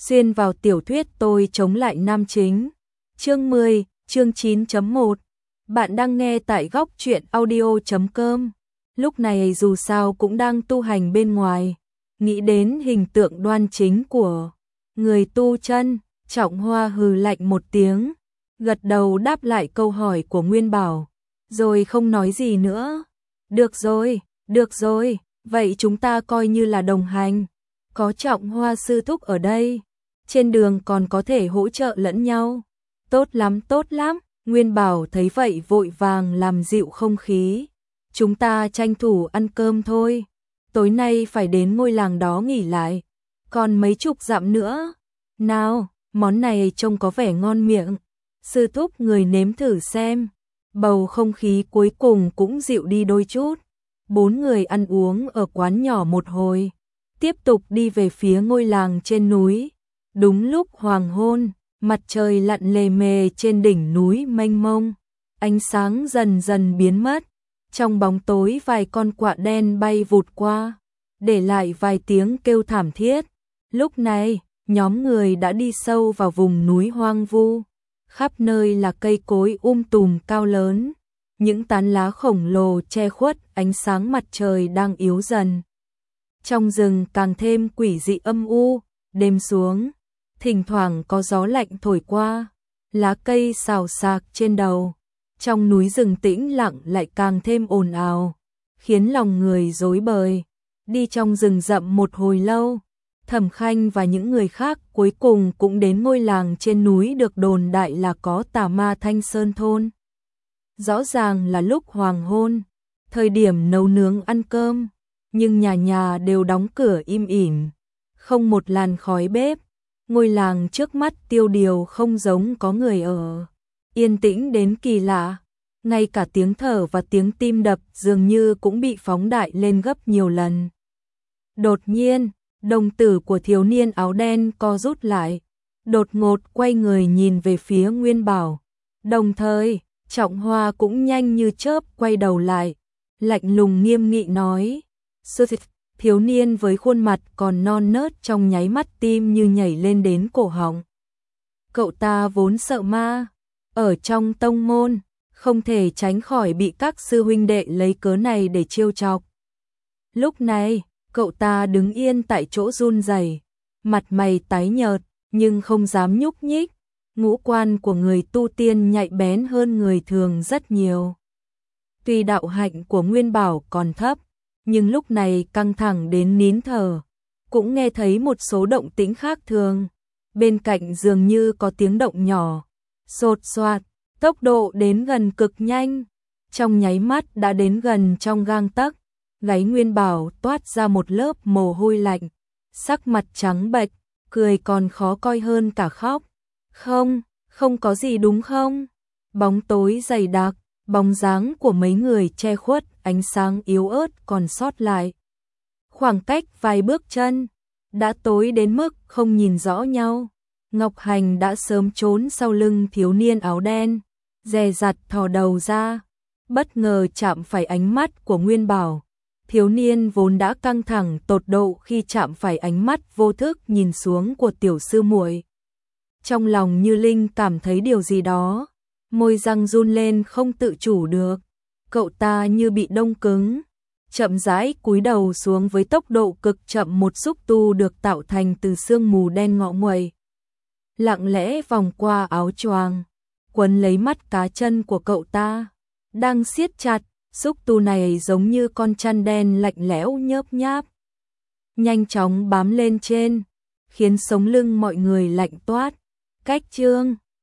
xuyên vào tiểu thuyết tôi chống lại nam chính. Chương 10, chương 9.1. Bạn đang nghe tại góc truyện audio.com. Lúc này dù sao cũng đang tu hành bên ngoài, nghĩ đến hình tượng đoan chính của người tu chân, Trọng Hoa hừ lạnh một tiếng, gật đầu đáp lại câu hỏi của Nguyên Bảo, rồi không nói gì nữa. Được rồi, vậy chúng ta coi như là đồng hành, có Trọng Hoa sư thúc ở đây, trên đường còn có thể hỗ trợ lẫn nhau. Tốt lắm, Nguyên Bảo thấy vậy vội vàng làm dịu không khí. Chúng ta tranh thủ ăn cơm thôi, tối nay phải đến ngôi làng đó nghỉ lại, còn mấy chục dặm nữa. Nào, món này trông có vẻ ngon miệng, sư thúc người nếm thử xem. Bầu không khí cuối cùng cũng dịu đi đôi chút. Bốn người ăn uống ở quán nhỏ một hồi, tiếp tục đi về phía ngôi làng trên núi. Đúng lúc hoàng hôn, mặt trời lặn lề mề trên đỉnh núi mênh mông, ánh sáng dần dần biến mất. Trong bóng tối vài con quạ đen bay vụt qua, để lại vài tiếng kêu thảm thiết. Lúc này, nhóm người đã đi sâu vào vùng núi hoang vu. Khắp nơi là cây cối tùm cao lớn, những tán lá khổng lồ che khuất ánh sáng mặt trời đang yếu dần. Trong rừng càng thêm quỷ dị âm u, đêm xuống, thỉnh thoảng có gió lạnh thổi qua, lá cây xào xạc trên đầu. Trong núi rừng tĩnh lặng lại càng thêm ồn ào, khiến lòng người rối bời. Đi trong rừng rậm một hồi lâu, Thẩm Khanh và những người khác cuối cùng cũng đến ngôi làng trên núi được đồn đại là có tà ma Thanh Sơn thôn. Rõ ràng là lúc hoàng hôn, thời điểm nấu nướng ăn cơm, nhưng nhà nhà đều đóng cửa im ỉm, không một làn khói bếp. Ngôi làng trước mắt tiêu điều không giống có người ở, yên tĩnh đến kỳ lạ, ngay cả tiếng thở và tiếng tim đập dường như cũng bị phóng đại lên gấp nhiều lần. Đột nhiên, đồng tử của thiếu niên áo đen co rút lại, đột ngột quay người nhìn về phía Nguyên Bảo. Đồng thời, Trọng Hoa cũng nhanh như chớp quay đầu lại, lạnh lùng nghiêm nghị nói. Thiếu niên với khuôn mặt còn non nớt trong nháy mắt tim như nhảy lên đến cổ họng. Cậu ta vốn sợ ma, ở trong tông môn, không thể tránh khỏi bị các sư huynh đệ lấy cớ này để trêu chọc. Lúc này, cậu ta đứng yên tại chỗ run rẩy, mặt mày tái nhợt, nhưng không dám nhúc nhích. Ngũ quan của người tu tiên nhạy bén hơn người thường rất nhiều. Tuy đạo hạnh của Nguyên Bảo còn thấp, nhưng lúc này căng thẳng đến nín thở, cũng nghe thấy một số động tĩnh khác thường. Bên cạnh dường như có tiếng động nhỏ, xột xoạt, tốc độ đến gần cực nhanh, trong nháy mắt đã đến gần trong gang tấc. Gáy Nguyên Bảo toát ra một lớp mồ hôi lạnh, sắc mặt trắng bệch, cười còn khó coi hơn cả khóc. Không có gì đúng không? Bóng tối dày đặc, bóng dáng của mấy người che khuất ánh sáng yếu ớt còn sót lại. Khoảng cách vài bước chân, đã tối đến mức không nhìn rõ nhau. Ngọc Hành đã sớm trốn sau lưng thiếu niên áo đen, dè dặt thò đầu ra, bất ngờ chạm phải ánh mắt của Nguyên Bảo. Thiếu niên vốn đã căng thẳng tột độ khi chạm phải ánh mắt vô thức nhìn xuống của tiểu sư muội. Trong lòng Như Linh cảm thấy điều gì đó, môi răng run lên không tự chủ được. Cậu ta như bị đông cứng, chậm rãi cúi đầu xuống với tốc độ cực chậm. Một xúc tu được tạo thành từ sương mù đen ngọ nguậy, lặng lẽ vòng qua áo choàng, quấn lấy mắt cá chân của cậu ta, đang siết chặt. Xúc tu này giống như con chăn đen lạnh lẽo nhớp nháp, nhanh chóng bám lên trên, khiến sống lưng mọi người lạnh toát. Cách chương